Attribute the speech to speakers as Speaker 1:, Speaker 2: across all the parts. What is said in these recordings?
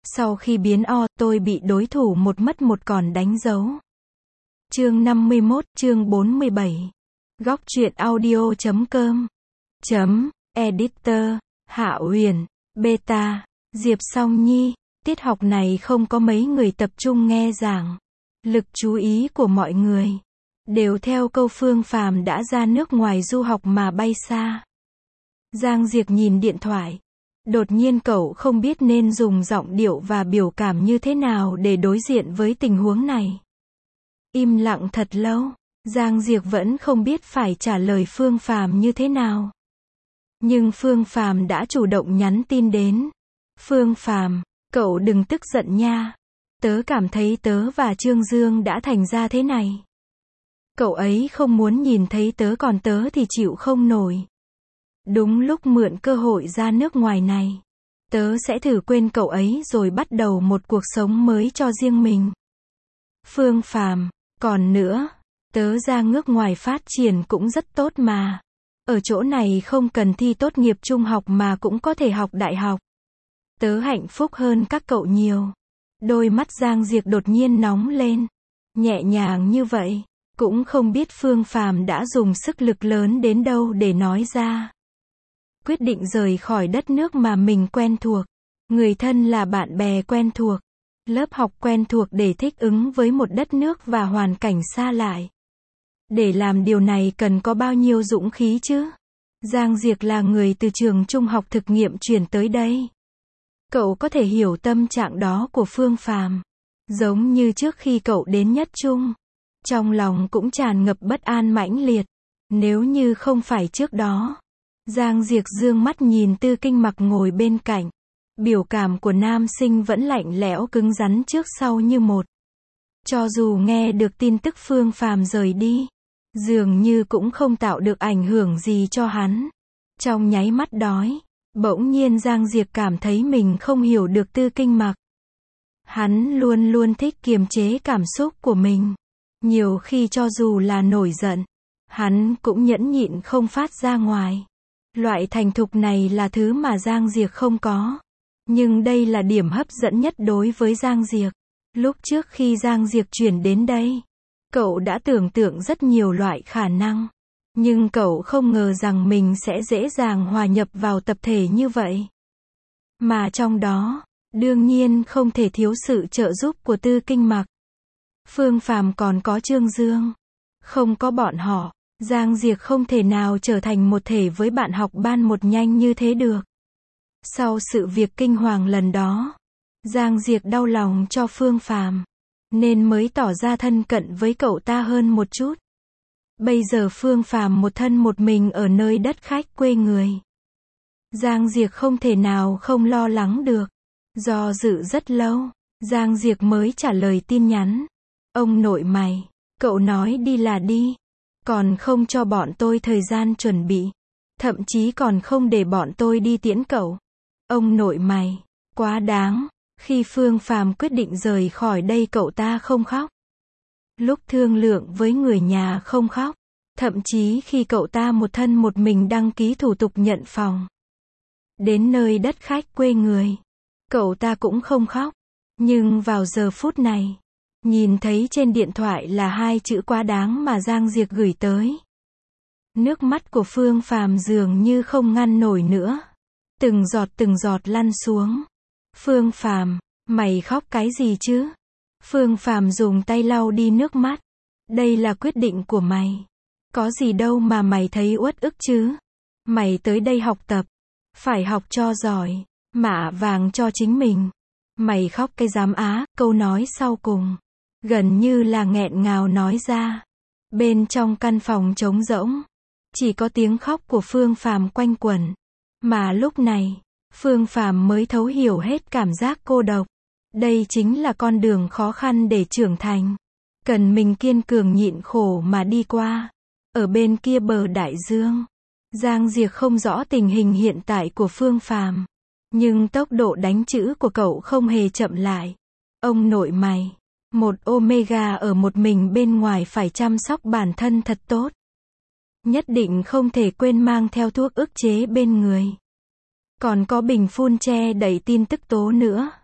Speaker 1: Sau khi biến O, tôi bị đối thủ một mất một còn đánh dấu. Chương 51, chương 47. Góc truyện audio.com. Editor, Hạ Huyền, Beta, Diệp Song Nhi. Tiết học này không có mấy người tập trung nghe giảng. Lực chú ý của mọi người đều theo câu Phương Phàm đã ra nước ngoài du học mà bay xa. Giang Diệp nhìn điện thoại. Đột nhiên cậu không biết nên dùng giọng điệu và biểu cảm như thế nào để đối diện với tình huống này. Im lặng thật lâu, Giang Diệp vẫn không biết phải trả lời Phương Phàm như thế nào. Nhưng Phương Phàm đã chủ động nhắn tin đến. Phương Phàm, cậu đừng tức giận nha. Tớ cảm thấy tớ và Trương Dương đã thành ra thế này. Cậu ấy không muốn nhìn thấy tớ, còn tớ thì chịu không nổi. Đúng lúc mượn cơ hội ra nước ngoài này, tớ sẽ thử quên cậu ấy rồi bắt đầu một cuộc sống mới cho riêng mình. Phương Phàm, còn nữa, tớ ra nước ngoài phát triển cũng rất tốt mà. Ở chỗ này không cần thi tốt nghiệp trung học mà cũng có thể học đại học. Tớ hạnh phúc hơn các cậu nhiều. Đôi mắt Giang Diệp đột nhiên nóng lên. Nhẹ nhàng như vậy, cũng không biết Phương Phàm đã dùng sức lực lớn đến đâu để nói ra. Quyết định rời khỏi đất nước mà mình quen thuộc, người thân là bạn bè quen thuộc, lớp học quen thuộc để thích ứng với một đất nước và hoàn cảnh xa lạ. Để làm điều này cần có bao nhiêu dũng khí chứ? Giang Diệp là người từ trường trung học thực nghiệm chuyển tới đây. Cậu có thể hiểu tâm trạng đó của Phương Phàm. Giống như trước khi cậu đến nhất trung, trong lòng cũng tràn ngập bất an mãnh liệt. Nếu như không phải trước đó. Giang Diệp dương mắt nhìn Tư Kinh Mặc ngồi bên cạnh. Biểu cảm của nam sinh vẫn lạnh lẽo cứng rắn trước sau như một. Cho dù nghe được tin tức Phương Phàm rời đi, dường như cũng không tạo được ảnh hưởng gì cho hắn. Trong nháy mắt đói, bỗng nhiên Giang Diệp cảm thấy mình không hiểu được Tư Kinh Mặc. Hắn luôn luôn thích kiềm chế cảm xúc của mình. Nhiều khi cho dù là nổi giận, hắn cũng nhẫn nhịn không phát ra ngoài. Loại thành thục này là thứ mà Giang Diệp không có. Nhưng đây là điểm hấp dẫn nhất đối với Giang Diệp. Lúc trước khi Giang Diệp chuyển đến đây, cậu đã tưởng tượng rất nhiều loại khả năng. Nhưng cậu không ngờ rằng mình sẽ dễ dàng hòa nhập vào tập thể như vậy. Mà trong đó, đương nhiên không thể thiếu sự trợ giúp của Tư Kinh Mặc. Phương Phàm còn có Trương Dương. Không có bọn họ, Giang Diệp không thể nào trở thành một thể với bạn học ban một nhanh như thế được. Sau sự việc kinh hoàng lần đó, Giang Diệp đau lòng cho Phương Phàm, nên mới tỏ ra thân cận với cậu ta hơn một chút. Bây giờ Phương Phàm một thân một mình ở nơi đất khách quê người. Giang Diệp không thể nào không lo lắng được. Do dự rất lâu, Giang Diệp mới trả lời tin nhắn. Ông nội mày, cậu nói đi là đi. Còn không cho bọn tôi thời gian chuẩn bị. Thậm chí còn không để bọn tôi đi tiễn cậu. Ông nội mày, quá đáng. Khi Phương Phàm quyết định rời khỏi đây cậu ta không khóc. Lúc thương lượng với người nhà không khóc. Thậm chí khi cậu ta một thân một mình đăng ký thủ tục nhận phòng. Đến nơi đất khách quê người, cậu ta cũng không khóc. Nhưng vào giờ phút này, nhìn thấy trên điện thoại là 2 chữ quá đáng mà Giang Diệp gửi tới. Nước mắt của Phương Phàm dường như không ngăn nổi nữa. Từng giọt lăn xuống. Phương Phàm, mày khóc cái gì chứ? Phương Phàm dùng tay lau đi nước mắt. Đây là quyết định của mày. Có gì đâu mà mày thấy uất ức chứ? Mày tới đây học tập, phải học cho giỏi, mạ vàng cho chính mình. Mày khóc cái giám á, câu nói sau cùng gần như là nghẹn ngào nói ra. Bên trong căn phòng trống rỗng, chỉ có tiếng khóc của Phương Phàm quanh quẩn. Mà lúc này, Phương Phàm mới thấu hiểu hết cảm giác cô độc. Đây chính là con đường khó khăn để trưởng thành. Cần mình kiên cường nhịn khổ mà đi qua. Ở bên kia bờ đại dương, Giang Diệp không rõ tình hình hiện tại của Phương Phàm. Nhưng tốc độ đánh chữ của cậu không hề chậm lại. Ông nội mày, một Omega ở một mình bên ngoài phải chăm sóc bản thân thật tốt. Nhất định không thể quên mang theo thuốc ức chế bên người. Còn có bình phun che đậy tin tức tố nữa.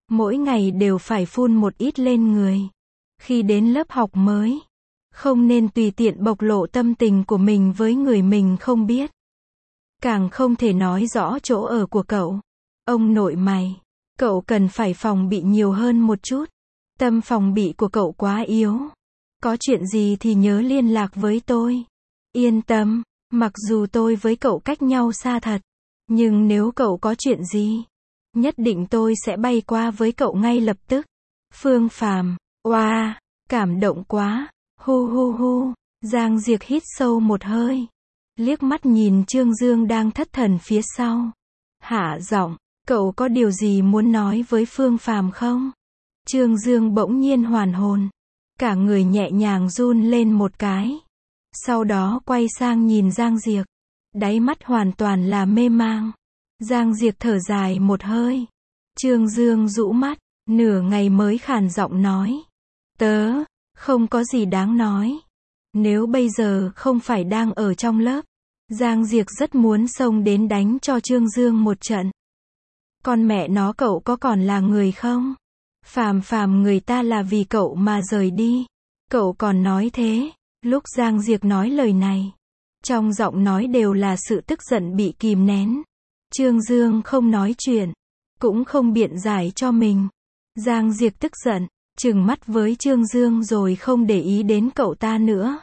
Speaker 1: Mỗi ngày đều phải phun một ít lên người. Khi đến lớp học mới, không nên tùy tiện bộc lộ tâm tình của mình với người mình không biết. Càng không thể nói rõ chỗ ở của cậu. Ông nội mày, cậu cần phải phòng bị nhiều hơn một chút. Tâm phòng bị của cậu quá yếu. Có chuyện gì thì nhớ liên lạc với tôi. Yên tâm, mặc dù tôi với cậu cách nhau xa thật, nhưng nếu cậu có chuyện gì, nhất định tôi sẽ bay qua với cậu ngay lập tức. Phương Phàm, oa, cảm động quá. Hu hu hu. Giang Diệc hít sâu một hơi, liếc mắt nhìn Trương Dương đang thất thần phía sau. Hạ giọng, cậu có điều gì muốn nói với Phương Phàm không? Trương Dương bỗng nhiên hoàn hồn, cả người nhẹ nhàng run lên một cái. Sau đó quay sang nhìn Giang Diệc, đáy mắt hoàn toàn là mê mang. Giang Diệc thở dài một hơi. Trương Dương rũ mắt, nửa ngày mới khàn giọng nói. Tớ, không có gì đáng nói. Nếu bây giờ không phải đang ở trong lớp, Giang Diệc rất muốn xông đến đánh cho Trương Dương một trận. Con mẹ nó, cậu có còn là người không? Phàm người ta là vì cậu mà rời đi. Cậu còn nói thế. Lúc Giang Diệc nói lời này, trong giọng nói đều là sự tức giận bị kìm nén. Trương Dương không nói chuyện, cũng không biện giải cho mình. Giang Diệc tức giận, trừng mắt với Trương Dương rồi không để ý đến cậu ta nữa.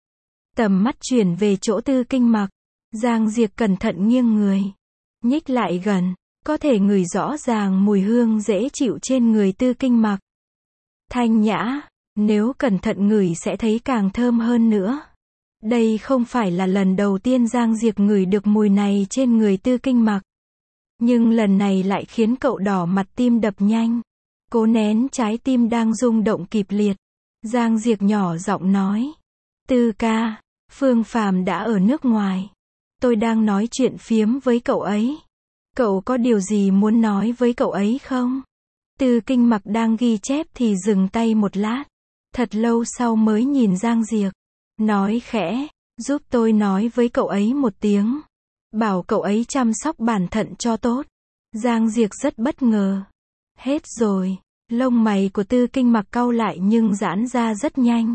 Speaker 1: Tầm mắt chuyển về chỗ Tư Kinh Mặc. Giang Diệc cẩn thận nghiêng người, nhích lại gần, có thể ngửi rõ ràng mùi hương dễ chịu trên người Tư Kinh Mặc. Thanh nhã, nếu cẩn thận ngửi sẽ thấy càng thơm hơn nữa. Đây không phải là lần đầu tiên Giang Diệc ngửi được mùi này trên người Tư Kinh Mặc. Nhưng lần này lại khiến cậu đỏ mặt, tim đập nhanh. Cố nén trái tim đang rung động kịch liệt. Giang Diệc nhỏ giọng nói. Tư ca, Phương Phàm đã ở nước ngoài. Tôi đang nói chuyện phiếm với cậu ấy. Cậu có điều gì muốn nói với cậu ấy không? Tư Kinh Mặc đang ghi chép thì dừng tay một lát. Thật lâu sau mới nhìn Giang Diệc. Nói khẽ, giúp tôi nói với cậu ấy một tiếng. Bảo cậu ấy chăm sóc bản thận cho tốt. Giang Diệc rất bất ngờ. Hết rồi. Lông mày của Tư Kinh Mặc cau lại nhưng giãn ra rất nhanh.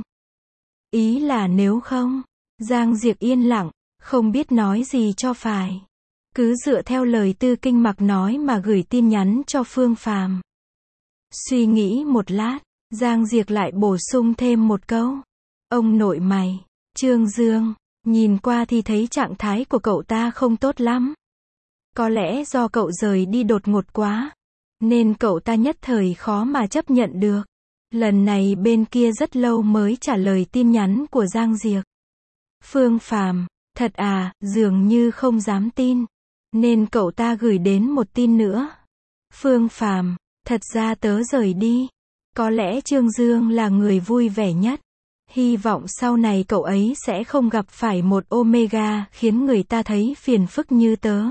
Speaker 1: Ý là nếu không. Giang Diệc yên lặng, không biết nói gì cho phải. Cứ dựa theo lời Tư Kinh Mặc nói mà gửi tin nhắn cho Phương Phàm. Suy nghĩ một lát, Giang Diệc lại bổ sung thêm một câu. Ông nội mày, Trương Dương, nhìn qua thì thấy trạng thái của cậu ta không tốt lắm. Có lẽ do cậu rời đi đột ngột quá, nên cậu ta nhất thời khó mà chấp nhận được. Lần này bên kia rất lâu mới trả lời tin nhắn của Giang Diệc. Phương Phàm, thật à, dường như không dám tin. Nên cậu ta gửi đến một tin nữa. Phương Phàm, thật ra tớ rời đi. Có lẽ Trương Dương là người vui vẻ nhất. Hy vọng sau này cậu ấy sẽ không gặp phải một Omega khiến người ta thấy phiền phức như tớ.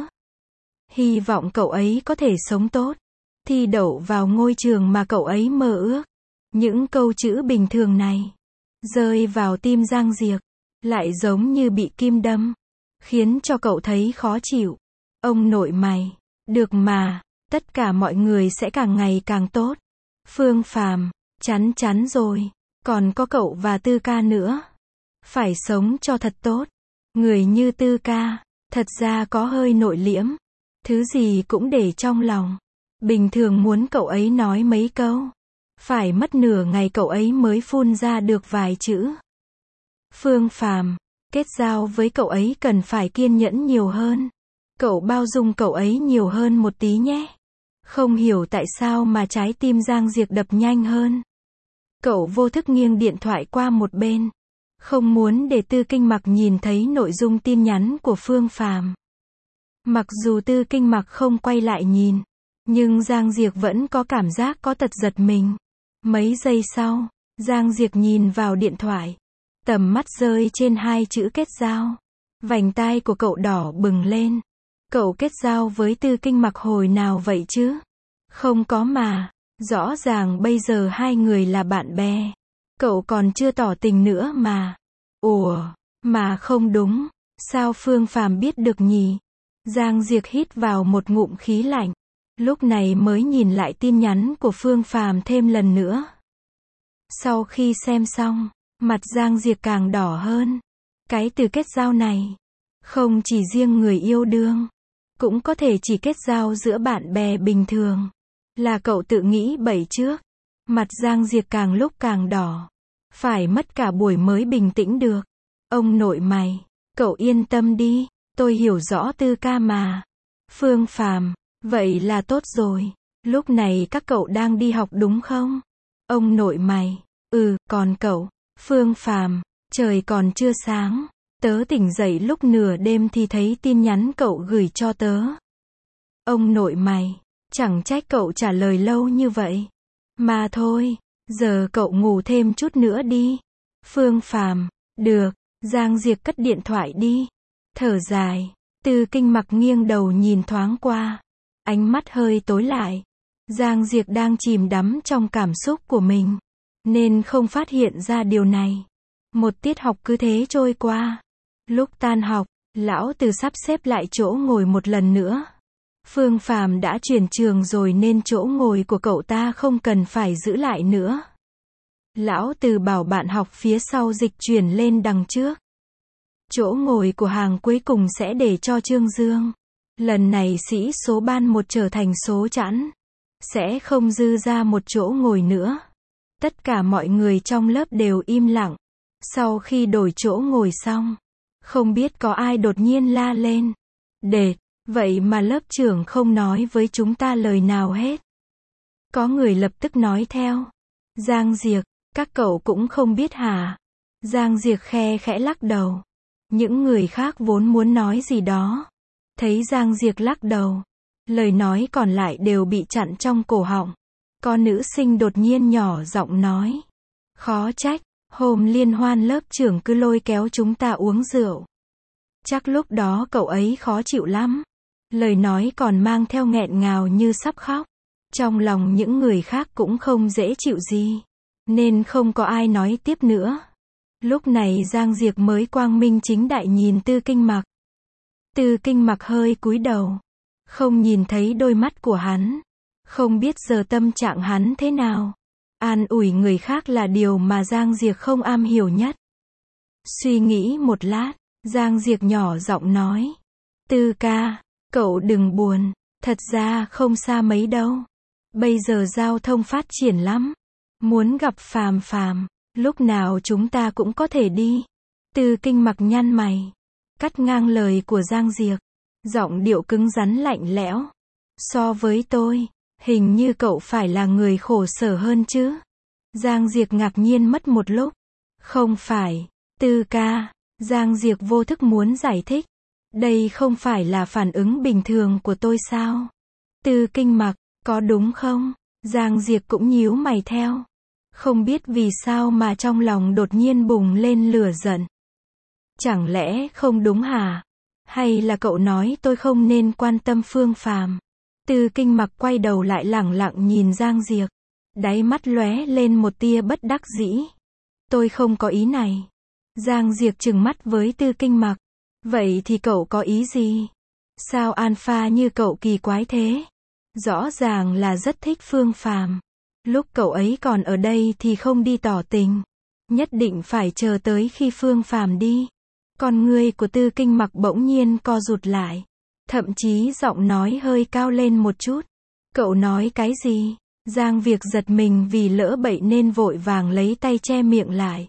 Speaker 1: Hy vọng cậu ấy có thể sống tốt, thi đậu vào ngôi trường mà cậu ấy mơ ước. Những câu chữ bình thường này rơi vào tim Giang Diệc, lại giống như bị kim đâm, khiến cho cậu thấy khó chịu. Ông nội mày, được mà, tất cả mọi người sẽ càng ngày càng tốt. Phương Phàm, chắn rồi, còn có cậu và Tư ca nữa. Phải sống cho thật tốt. Người như Tư ca, thật ra có hơi nội liễm, thứ gì cũng để trong lòng. Bình thường muốn cậu ấy nói mấy câu, phải mất nửa ngày cậu ấy mới phun ra được vài chữ. Phương Phàm, kết giao với cậu ấy cần phải kiên nhẫn nhiều hơn. Cậu bao dung cậu ấy nhiều hơn một tí nhé. Không hiểu tại sao mà trái tim Giang Diệc đập nhanh hơn. Cậu vô thức nghiêng điện thoại qua một bên, không muốn để Tư Kinh Mặc nhìn thấy nội dung tin nhắn của Phương Phàm. Mặc dù Tư Kinh Mặc không quay lại nhìn, nhưng Giang Diệc vẫn có cảm giác có tật giật mình. Mấy giây sau, Giang Diệc nhìn vào điện thoại, tầm mắt rơi trên hai chữ kết giao. Vành tai của cậu đỏ bừng lên. Cậu kết giao với Tư Kinh Mặc hồi nào vậy chứ? Không có mà. Rõ ràng bây giờ hai người là bạn bè. Cậu còn chưa tỏ tình nữa mà. Ủa, mà không đúng. Sao Phương Phàm biết được nhỉ? Giang Diệc hít vào một ngụm khí lạnh. Lúc này mới nhìn lại tin nhắn của Phương Phàm thêm lần nữa. Sau khi xem xong, mặt Giang Diệp càng đỏ hơn. Cái từ kết giao này, không chỉ riêng người yêu đương, cũng có thể chỉ kết giao giữa bạn bè bình thường. Là cậu tự nghĩ bậy trước. Mặt Giang Diệp càng lúc càng đỏ. Phải mất cả buổi mới bình tĩnh được. Ông nội mày, cậu yên tâm đi, tôi hiểu rõ Tư ca mà. Phương Phàm, vậy là tốt rồi. Lúc này các cậu đang đi học đúng không? Ông nội mày, còn cậu? Phương Phàm, trời còn chưa sáng. Tớ tỉnh dậy lúc nửa đêm thì thấy tin nhắn cậu gửi cho tớ. Ông nội mày, chẳng trách cậu trả lời lâu như vậy. Mà thôi, giờ cậu ngủ thêm chút nữa đi. Phương Phàm, được. Giang Diệp cất điện thoại đi. Thở dài, Tư Kinh Mặc nghiêng đầu nhìn thoáng qua. Ánh mắt hơi tối lại. Giang Diệp đang chìm đắm trong cảm xúc của mình, nên không phát hiện ra điều này. Một tiết học cứ thế trôi qua. Lúc tan học, lão Từ sắp xếp lại chỗ ngồi một lần nữa. Phương Phàm đã chuyển trường rồi nên chỗ ngồi của cậu ta không cần phải giữ lại nữa. Lão Từ bảo bạn học phía sau dịch chuyển lên đằng trước. Chỗ ngồi của hàng cuối cùng sẽ để cho Trương Dương. Lần này sĩ số ban 1 trở thành số chẵn. Sẽ không dư ra một chỗ ngồi nữa. Tất cả mọi người trong lớp đều im lặng. Sau khi đổi chỗ ngồi xong, không biết có ai đột nhiên la lên. Đệt, vậy mà lớp trưởng không nói với chúng ta lời nào hết. Có người lập tức nói theo. Giang Diệp, các cậu cũng không biết hả? Giang Diệp khe khẽ lắc đầu. Những người khác vốn muốn nói gì đó. Thấy Giang Diệp lắc đầu, lời nói còn lại đều bị chặn trong cổ họng. Có nữ sinh đột nhiên nhỏ giọng nói. Khó trách, hôm liên hoan lớp trưởng cứ lôi kéo chúng ta uống rượu. Chắc lúc đó cậu ấy khó chịu lắm. Lời nói còn mang theo nghẹn ngào như sắp khóc. Trong lòng những người khác cũng không dễ chịu gì, nên không có ai nói tiếp nữa. Lúc này Giang Diệp mới quang minh chính đại nhìn Tư Kinh Mặc. Tư Kinh Mặc hơi cúi đầu, không nhìn thấy đôi mắt của hắn. Không biết giờ tâm trạng hắn thế nào. An ủi người khác là điều mà Giang Diệp không am hiểu nhất. Suy nghĩ một lát, Giang Diệp nhỏ giọng nói. Tư ca, cậu đừng buồn, thật ra không xa mấy đâu. Bây giờ giao thông phát triển lắm. Muốn gặp Phàm Phàm, lúc nào chúng ta cũng có thể đi. Tư Kinh Mặc nhăn mày, cắt ngang lời của Giang Diệp. Giọng điệu cứng rắn lạnh lẽo. So với tôi, hình như cậu phải là người khổ sở hơn chứ. Giang Diệp ngạc nhiên mất một lúc. Không phải, Tư ca. Giang Diệp vô thức muốn giải thích. Đây không phải là phản ứng bình thường của tôi sao? Tư Kinh Mặc, có đúng không? Giang Diệp cũng nhíu mày theo. Không biết vì sao mà trong lòng đột nhiên bùng lên lửa giận. Chẳng lẽ không đúng hả? Hay là cậu nói tôi không nên quan tâm Phương Phàm? Tư Kinh Mặc quay đầu lại lẳng lặng nhìn Giang Diệp. Đáy mắt lóe lên một tia bất đắc dĩ. Tôi không có ý này. Giang Diệp trừng mắt với Tư Kinh Mặc. Vậy thì cậu có ý gì? Sao alpha như cậu kỳ quái thế? Rõ ràng là rất thích Phương Phàm. Lúc cậu ấy còn ở đây thì không đi tỏ tình. Nhất định phải chờ tới khi Phương Phàm đi. Con ngươi của Tư Kinh Mặc bỗng nhiên co rụt lại. Thậm chí giọng nói hơi cao lên một chút. Cậu nói cái gì? Giang Việc giật mình vì lỡ bậy nên vội vàng lấy tay che miệng lại.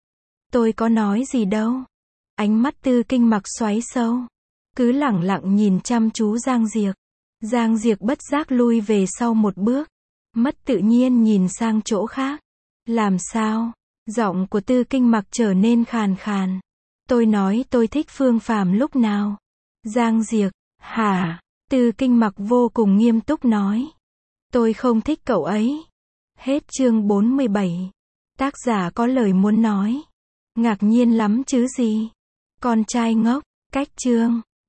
Speaker 1: Tôi có nói gì đâu. Ánh mắt Tư Kinh Mặc xoáy sâu. Cứ lẳng lặng nhìn chăm chú Giang Diệp. Giang Diệp bất giác lui về sau một bước. Mất tự nhiên nhìn sang chỗ khác. Làm sao? Giọng của Tư Kinh Mặc trở nên khàn khàn. Tôi nói tôi thích Phương Phàm lúc nào? Giang Diệp, hả? Tư Kinh Mặc vô cùng nghiêm túc nói. Tôi không thích cậu ấy. Hết chương 47. Tác giả có lời muốn nói. Ngạc nhiên lắm chứ gì? Con trai ngốc, cách chương.